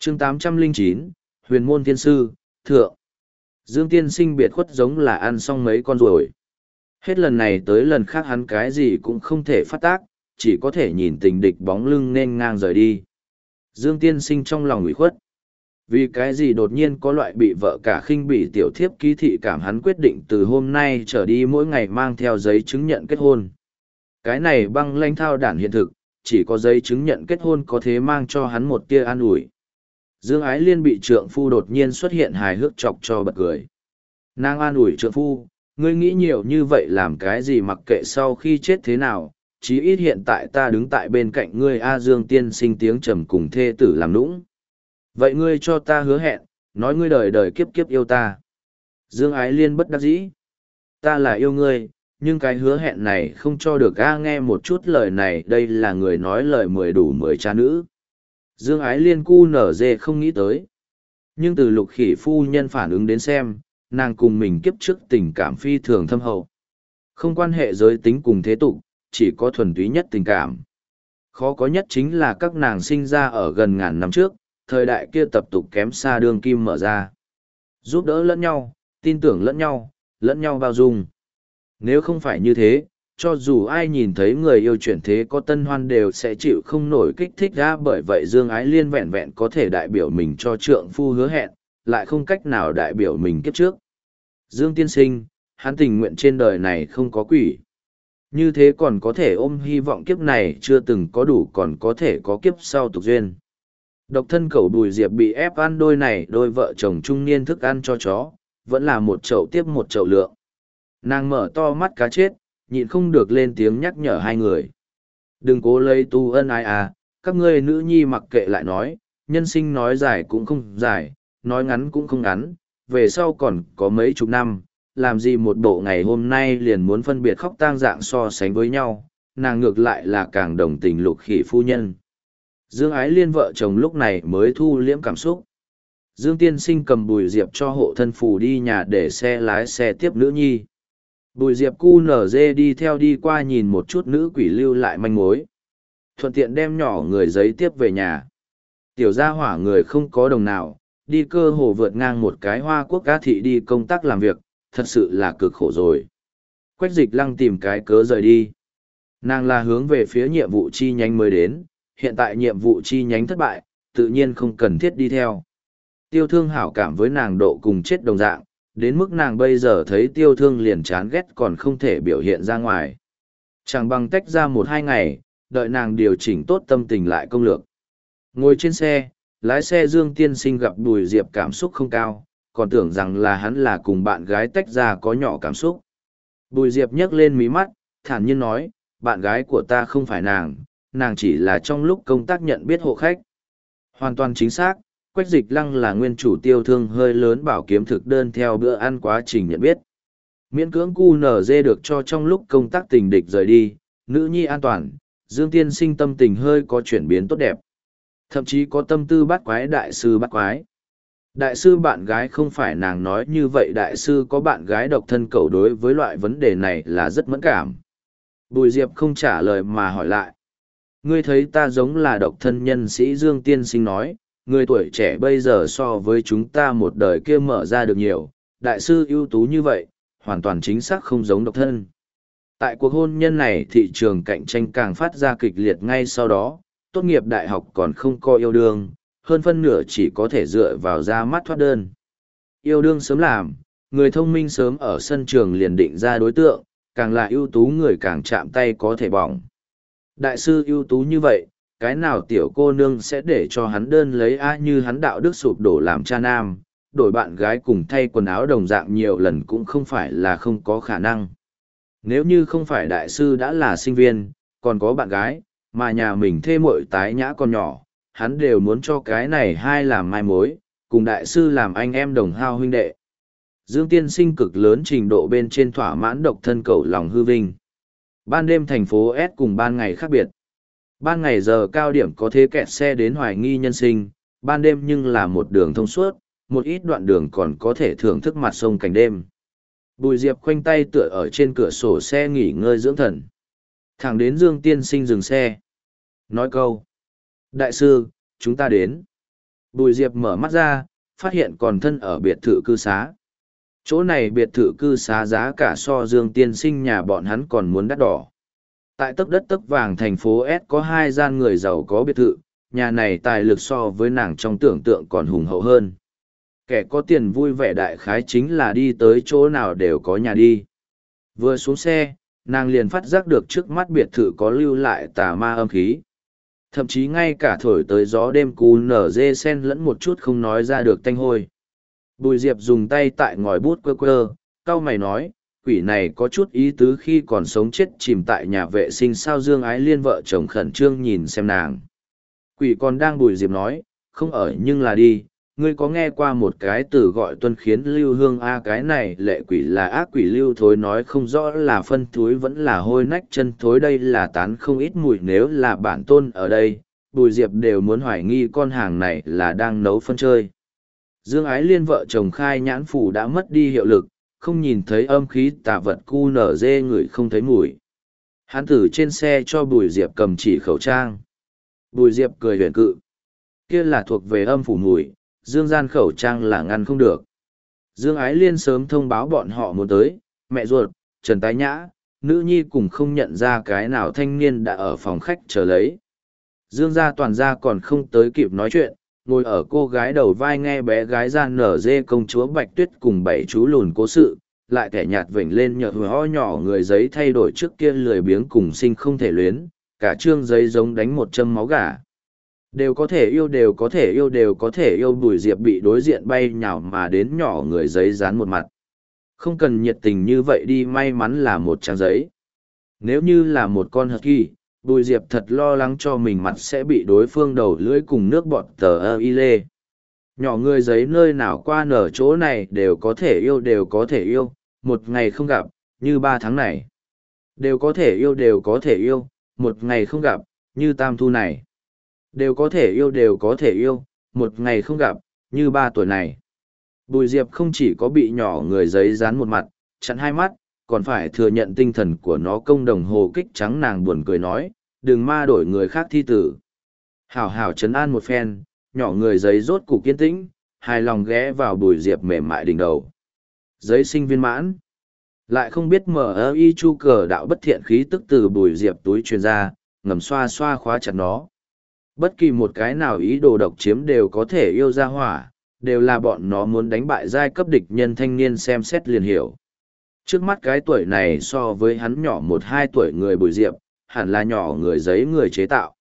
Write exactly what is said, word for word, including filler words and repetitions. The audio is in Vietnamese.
chương tám trăm lẻ chín, Huyền môn thiên sư, thượng. Dương tiên sinh biệt khuất giống là ăn xong mấy con ruồi. Hết lần này tới lần khác hắn cái gì cũng không thể phát tác, chỉ có thể nhìn tình địch bóng lưng nên ngang rời đi. Dương tiên sinh trong lòng ủy khuất. Vì cái gì đột nhiên có loại bị vợ cả khinh bỉ tiểu thiếp ký thị cảm, hắn quyết định từ hôm nay trở đi mỗi ngày mang theo giấy chứng nhận kết hôn. Cái này băng lãnh thao đản hiện thực, chỉ có giấy chứng nhận kết hôn có thể mang cho hắn một tia an ủi. Dương Ái Liên bị trượng phu đột nhiên xuất hiện hài hước chọc cho bật cười. Nàng an ủi trượng phu, ngươi nghĩ nhiều như vậy làm cái gì, mặc kệ sau khi chết thế nào, chí ít hiện tại ta đứng tại bên cạnh ngươi. A Dương tiên sinh tiếng trầm cùng thê tử làm nũng. Vậy ngươi cho ta hứa hẹn, nói ngươi đời đời kiếp kiếp yêu ta. Dương Ái Liên bất đắc dĩ. Ta là yêu ngươi, nhưng cái hứa hẹn này không cho được. A nghe một chút lời này, đây là người nói lời mười đủ mười cha nữ. Dương Ái Liên cu nở dê không nghĩ tới. Nhưng từ Lục Khỉ phu nhân phản ứng đến xem, nàng cùng mình kiếp trước tình cảm phi thường thâm hậu. Không quan hệ giới tính cùng thế tục, chỉ có thuần túy nhất tình cảm. Khó có nhất chính là các nàng sinh ra ở gần ngàn năm trước, thời đại kia tập tục kém xa đương kim mở ra. Giúp đỡ lẫn nhau, tin tưởng lẫn nhau, lẫn nhau bao dung. Nếu không phải như thế, cho dù ai nhìn thấy người yêu chuyển thế có tân hoan đều sẽ chịu không nổi kích thích ra. Bởi vậy Dương Ái Liên vẹn vẹn có thể đại biểu mình cho trượng phu hứa hẹn, lại không cách nào đại biểu mình kiếp trước. Dương tiên sinh, hắn tình nguyện trên đời này không có quỷ. Như thế còn có thể ôm hy vọng kiếp này chưa từng có đủ, còn có thể có kiếp sau tục duyên. Độc thân cẩu Bùi Diệp bị ép ăn đôi này đôi vợ chồng trung niên thức ăn cho chó, vẫn là một chậu tiếp một chậu lượng. Nàng mở to mắt cá chết, nhịn không được lên tiếng nhắc nhở hai người. Đừng cố lấy tu ân ai à, các ngươi nữ nhi mặc kệ lại nói, nhân sinh nói dài cũng không dài, nói ngắn cũng không ngắn, về sau còn có mấy chục năm, làm gì một bộ ngày hôm nay liền muốn phân biệt khóc tang dạng so sánh với nhau, nàng ngược lại là càng đồng tình Lục Khỉ phu nhân. Dương Ái Liên vợ chồng lúc này mới thu liễm cảm xúc. Dương tiên sinh cầm Bùi Diệp cho hộ thân phù đi nhà để xe lái xe tiếp nữ nhi. Bùi Diệp cu nở dê đi theo đi qua nhìn một chút nữ quỷ lưu lại manh mối. Thuận tiện đem nhỏ người giấy tiếp về nhà. Tiểu gia hỏa người không có đồng nào, đi cơ hồ vượt ngang một cái Hoa Quốc cá thị đi công tác làm việc, thật sự là cực khổ rồi. Quách Dịch Lăng tìm cái cớ rời đi. Nàng là hướng về phía nhiệm vụ chi nhánh mới đến, hiện tại nhiệm vụ chi nhánh thất bại, tự nhiên không cần thiết đi theo. Tiêu Thương hảo cảm với nàng độ cùng chết đồng dạng, đến mức nàng bây giờ thấy Tiêu Thương liền chán ghét còn không thể biểu hiện ra ngoài. Chẳng bằng tách ra một hai ngày, đợi nàng điều chỉnh tốt tâm tình lại công lược. Ngồi trên xe, lái xe Dương tiên sinh gặp Bùi Diệp cảm xúc không cao, còn tưởng rằng là hắn là cùng bạn gái tách ra có nhỏ cảm xúc. Bùi Diệp nhấc lên mí mắt, thản nhiên nói, bạn gái của ta không phải nàng, nàng chỉ là trong lúc công tác nhận biết hộ khách. Hoàn toàn chính xác, Quách Dịch Lăng là nguyên chủ Tiêu Thương hơi lớn bảo kiếm thực đơn theo bữa ăn quá trình nhận biết. Miễn cưỡng cu nở dê được cho trong lúc công tác tình địch rời đi, nữ nhi an toàn, Dương tiên sinh tâm tình hơi có chuyển biến tốt đẹp. Thậm chí có tâm tư bắt quái đại sư bắt quái. Đại sư bạn gái không phải nàng nói như vậy, đại sư có bạn gái độc thân cẩu đối với loại vấn đề này là rất mẫn cảm. Bùi Diệp không trả lời mà hỏi lại. Ngươi thấy ta giống là độc thân nhân sĩ? Dương tiên sinh nói, người tuổi trẻ bây giờ so với chúng ta một đời kia mở ra được nhiều, đại sư ưu tú như vậy, hoàn toàn chính xác không giống độc thân. Tại cuộc hôn nhân này thị trường cạnh tranh càng phát ra kịch liệt, ngay sau đó, tốt nghiệp đại học còn không có yêu đương, hơn phân nửa chỉ có thể dựa vào ra mắt thoát đơn. Yêu đương sớm làm, người thông minh sớm ở sân trường liền định ra đối tượng, càng là ưu tú người càng chạm tay có thể bỏng. Đại sư ưu tú như vậy, cái nào tiểu cô nương sẽ để cho hắn đơn lấy a? Như hắn đạo đức sụp đổ làm cha nam, đổi bạn gái cùng thay quần áo đồng dạng nhiều lần cũng không phải là không có khả năng. Nếu như không phải đại sư đã là sinh viên, còn có bạn gái, mà nhà mình thê muội tái nhã còn nhỏ, hắn đều muốn cho cái này hai làm mai mối, cùng đại sư làm anh em đồng hao huynh đệ. Dương tiên sinh cực lớn trình độ bên trên thỏa mãn độc thân cẩu lòng hư vinh. Ban đêm thành phố S cùng ban ngày khác biệt. Ban ngày giờ cao điểm có thế kẹt xe đến hoài nghi nhân sinh, ban đêm nhưng là một đường thông suốt, một ít đoạn đường còn có thể thưởng thức mặt sông cảnh đêm. Bùi Diệp khoanh tay tựa ở trên cửa sổ xe nghỉ ngơi dưỡng thần. Thẳng đến Dương tiên sinh dừng xe. Nói câu. Đại sư, chúng ta đến. Bùi Diệp mở mắt ra, phát hiện còn thân ở biệt thự cư xá. Chỗ này biệt thự cư xá giá cả so Dương tiên sinh nhà bọn hắn còn muốn đắt đỏ. Tại tấc đất tấc vàng thành phố S có hai gian người giàu có biệt thự, nhà này tài lực so với nàng trong tưởng tượng còn hùng hậu hơn. Kẻ có tiền vui vẻ đại khái chính là đi tới chỗ nào đều có nhà đi. Vừa xuống xe, nàng liền phát giác được trước mắt biệt thự có lưu lại tà ma âm khí. Thậm chí ngay cả thổi tới gió đêm cù nở dê sen lẫn một chút không nói ra được tanh hôi. Bùi Diệp dùng tay tại ngòi bút quơ quơ, cau mày nói, quỷ này có chút ý tứ khi còn sống chết chìm tại nhà vệ sinh sao. Dương Ái Liên vợ chồng khẩn trương nhìn xem nàng. Quỷ còn đang. Bùi Diệp nói, không ở nhưng là đi, ngươi có nghe qua một cái từ gọi tuân khiến lưu hương a cái này lệ quỷ là ác quỷ lưu thối nói không rõ là phân thúi vẫn là hôi nách chân thối đây là tán không ít mùi nếu là bản tôn ở đây, Bùi Diệp đều muốn hoài nghi con hàng này là đang nấu phân chơi. Dương Ái Liên vợ chồng khai nhãn phủ đã mất đi hiệu lực, không nhìn thấy âm khí tà vật cu nở dê người không thấy mùi. Hắn từ trên xe cho Bùi Diệp cầm chỉ khẩu trang. Bùi Diệp cười huyền cự. Kia là thuộc về âm phủ mùi, Dương gian khẩu trang là ngăn không được. Dương Ái Liên sớm thông báo bọn họ muốn tới, mẹ ruột, Trần Tái Nhã, nữ nhi cùng không nhận ra cái nào thanh niên đã ở phòng khách chờ lấy. Dương gia toàn gia còn không tới kịp nói chuyện, ngồi ở cô gái đầu vai nghe bé gái ra nở dê công chúa Bạch Tuyết cùng bảy chú lùn cố sự, lại kẻ nhạt vểnh lên nhợt ho nhỏ người giấy thay đổi trước kia lười biếng cùng sinh không thể luyến, cả trương giấy giống đánh một châm máu gà. Đều có thể yêu đều có thể yêu đều có thể yêu. Bùi Diệp bị đối diện bay nhào mà đến nhỏ người giấy dán một mặt. Không cần nhiệt tình như vậy đi, may mắn là một trang giấy. Nếu như là một con hật kỳ, Bùi Diệp thật lo lắng cho mình mặt sẽ bị đối phương đầu lưỡi cùng nước bọt tờ ơ y lê. Nhỏ người giấy nơi nào qua nở chỗ này đều có thể yêu đều có thể yêu, một ngày không gặp, như ba tháng này. Đều có thể yêu đều có thể yêu, một ngày không gặp, như tam thu này. Đều có thể yêu đều có thể yêu, một ngày không gặp, như ba tuổi này. Bùi Diệp không chỉ có bị nhỏ người giấy dán một mặt, chặn hai mắt, còn phải thừa nhận tinh thần của nó công đồng hồ kích trắng. Nàng buồn cười nói, đừng ma đổi người khác thi tử. Hảo hảo trấn an một phen, nhỏ người giấy rốt cục kiên tĩnh, hài lòng ghé vào Bùi Diệp mềm mại đỉnh đầu. Giấy sinh viên mãn. Lại không biết mở ơ y chu cờ đạo bất thiện khí tức từ Bùi Diệp túi truyền ra, ngầm xoa xoa khóa chặt nó. Bất kỳ một cái nào ý đồ độc chiếm đều có thể yêu ra hỏa, đều là bọn nó muốn đánh bại giai cấp địch nhân. Thanh niên xem xét liền hiểu. Trước mắt cái tuổi này so với hắn nhỏ một hai tuổi người Bùi Diệp, hẳn là nhỏ người giấy người chế tạo.